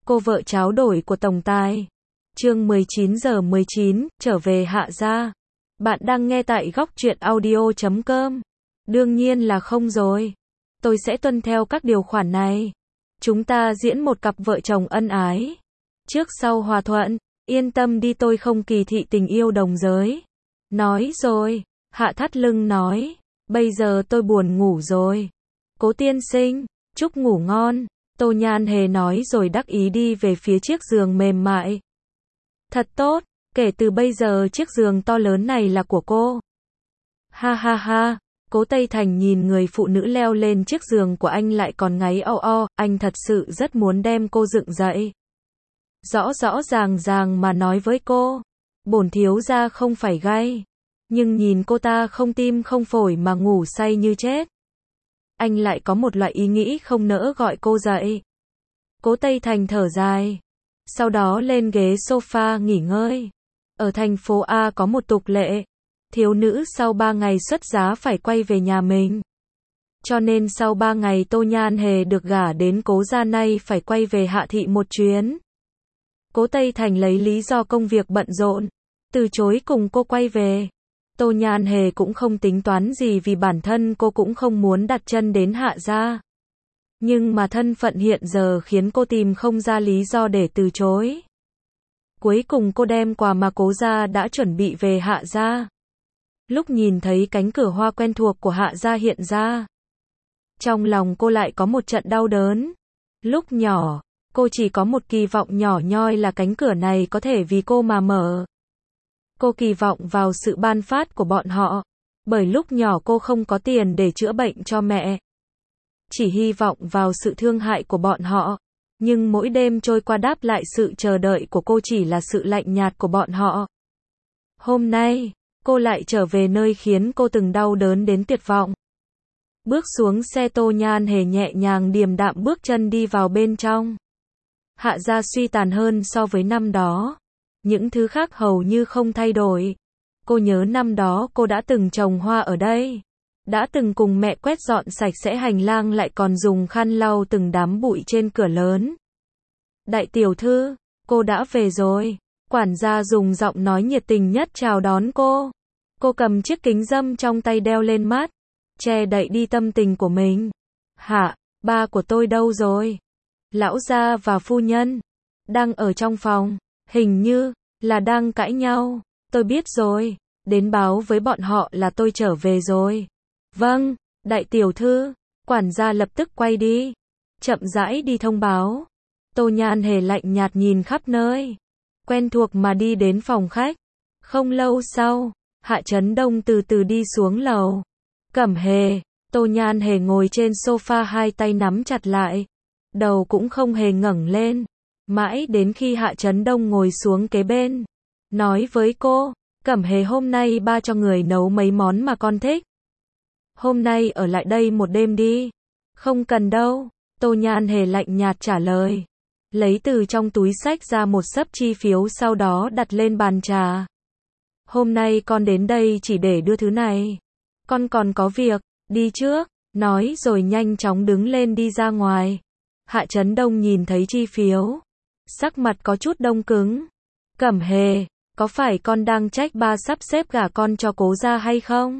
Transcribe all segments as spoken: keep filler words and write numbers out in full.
cô vợ tráo đổi của tổng tài. Chương mười chín giờ mười chín, trở về Hạ gia. Bạn đang nghe tại góc truyện audio chấm com. Đương nhiên là không rồi. Tôi sẽ tuân theo các điều khoản này. Chúng ta diễn một cặp vợ chồng ân ái. Trước sau hòa thuận, yên tâm đi, tôi không kỳ thị tình yêu đồng giới. Nói rồi, Hạ thắt lưng nói, bây giờ tôi buồn ngủ rồi. Cố tiên sinh, chúc ngủ ngon. Tô Nhan Hề nói rồi đắc ý đi về phía chiếc giường mềm mại. Thật tốt, kể từ bây giờ chiếc giường to lớn này là của cô. Ha ha ha, Cố Tây Thành nhìn người phụ nữ leo lên chiếc giường của anh lại còn ngáy o o, anh thật sự rất muốn đem cô dựng dậy. Rõ rõ ràng ràng mà nói với cô, bổn thiếu gia không phải gay, nhưng nhìn cô ta không tim không phổi mà ngủ say như chết. Anh lại có một loại ý nghĩ không nỡ gọi cô dậy. Cố Tây Thành thở dài, sau đó lên ghế sofa nghỉ ngơi. Ở thành phố A có một tục lệ, thiếu nữ sau ba ngày xuất giá phải quay về nhà mình. Cho nên sau ba ngày Tô Nhan Hề được gả đến Cố gia nay phải quay về Hạ thị một chuyến. Cố Tây Thành lấy lý do công việc bận rộn, từ chối cùng cô quay về. Tô Nhan Hề cũng không tính toán gì vì bản thân cô cũng không muốn đặt chân đến Hạ gia. Nhưng mà thân phận hiện giờ khiến cô tìm không ra lý do để từ chối. Cuối cùng cô đem quà mà Cố gia đã chuẩn bị về Hạ gia. Lúc nhìn thấy cánh cửa hoa quen thuộc của Hạ gia hiện ra, trong lòng cô lại có một trận đau đớn. Lúc nhỏ, cô chỉ có một kỳ vọng nhỏ nhoi là cánh cửa này có thể vì cô mà mở. Cô kỳ vọng vào sự ban phát của bọn họ, bởi lúc nhỏ cô không có tiền để chữa bệnh cho mẹ. Chỉ hy vọng vào sự thương hại của bọn họ, nhưng mỗi đêm trôi qua đáp lại sự chờ đợi của cô chỉ là sự lạnh nhạt của bọn họ. Hôm nay, cô lại trở về nơi khiến cô từng đau đớn đến tuyệt vọng. Bước xuống xe, Tô Nhan Hề nhẹ nhàng điềm đạm bước chân đi vào bên trong. Hạ gia suy tàn hơn so với năm đó. Những thứ khác hầu như không thay đổi. Cô nhớ năm đó cô đã từng trồng hoa ở đây. Đã từng cùng mẹ quét dọn sạch sẽ hành lang, lại còn dùng khăn lau từng đám bụi trên cửa lớn. Đại tiểu thư, cô đã về rồi. Quản gia dùng giọng nói nhiệt tình nhất chào đón cô. Cô cầm chiếc kính râm trong tay đeo lên mắt, che đậy đi tâm tình của mình. Hạ, ba của tôi đâu rồi? Lão gia và phu nhân đang ở trong phòng, hình như là đang cãi nhau. Tôi biết rồi, đến báo với bọn họ là tôi trở về rồi. Vâng, đại tiểu thư. Quản gia lập tức quay đi, chậm rãi đi thông báo. Tô Nhan Hề lạnh nhạt nhìn khắp nơi, quen thuộc mà đi đến phòng khách. Không lâu sau, Hạ Chấn Đông từ từ đi xuống lầu. Cẩm Hề. Tô Nhan Hề ngồi trên sofa, hai tay nắm chặt lại, đầu cũng không hề ngẩng lên, mãi đến khi Hạ Chấn Đông ngồi xuống kế bên, nói với cô, Cẩm Hề, hôm nay ba cho người nấu mấy món mà con thích. Hôm nay ở lại đây một đêm đi. Không cần đâu. Tô Nhan Hề lạnh nhạt trả lời, lấy từ trong túi xách ra một xấp chi phiếu, sau đó đặt lên bàn trà. Hôm nay con đến đây chỉ để đưa thứ này. Con còn có việc, đi trước. Nói rồi nhanh chóng đứng lên đi ra ngoài. Hạ Chấn Đông nhìn thấy chi phiếu, sắc mặt có chút đông cứng. Cẩm Hề, có phải con đang trách ba sắp xếp gả con cho Cố gia hay không?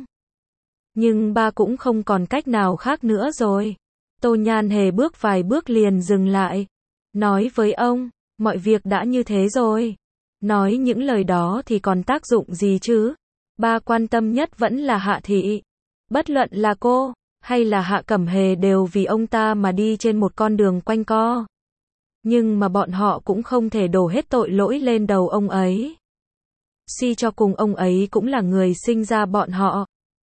Nhưng ba cũng không còn cách nào khác nữa rồi. Tô Nhan Hề bước vài bước liền dừng lại, nói với ông, mọi việc đã như thế rồi. Nói những lời đó thì còn tác dụng gì chứ? Ba quan tâm nhất vẫn là Hạ thị. Bất luận là cô hay là Hạ Cẩm Hề đều vì ông ta mà đi trên một con đường quanh co. Nhưng mà bọn họ cũng không thể đổ hết tội lỗi lên đầu ông ấy. Suy cho cùng ông ấy cũng là người sinh ra bọn họ.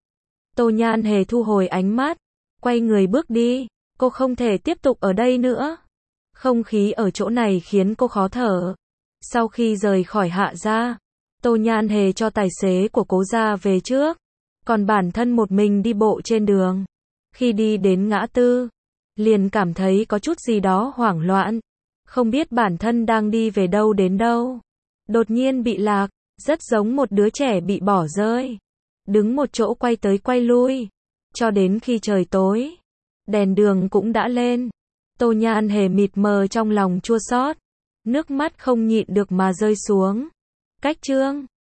Tô Nhan Hề thu hồi ánh mắt, quay người bước đi. Cô không thể tiếp tục ở đây nữa. Không khí ở chỗ này khiến cô khó thở. Sau khi rời khỏi Hạ gia, Tô Nhan Hề cho tài xế của Cố gia về trước, còn bản thân một mình đi bộ trên đường. Khi đi đến ngã tư, liền cảm thấy có chút gì đó hoảng loạn, không biết bản thân đang đi về đâu đến đâu. Đột nhiên bị lạc, rất giống một đứa trẻ bị bỏ rơi, đứng một chỗ quay tới quay lui, cho đến khi trời tối, đèn đường cũng đã lên. Tô Nhan Hề mịt mờ trong lòng chua xót, Nước mắt không nhịn được mà rơi xuống. Cách chương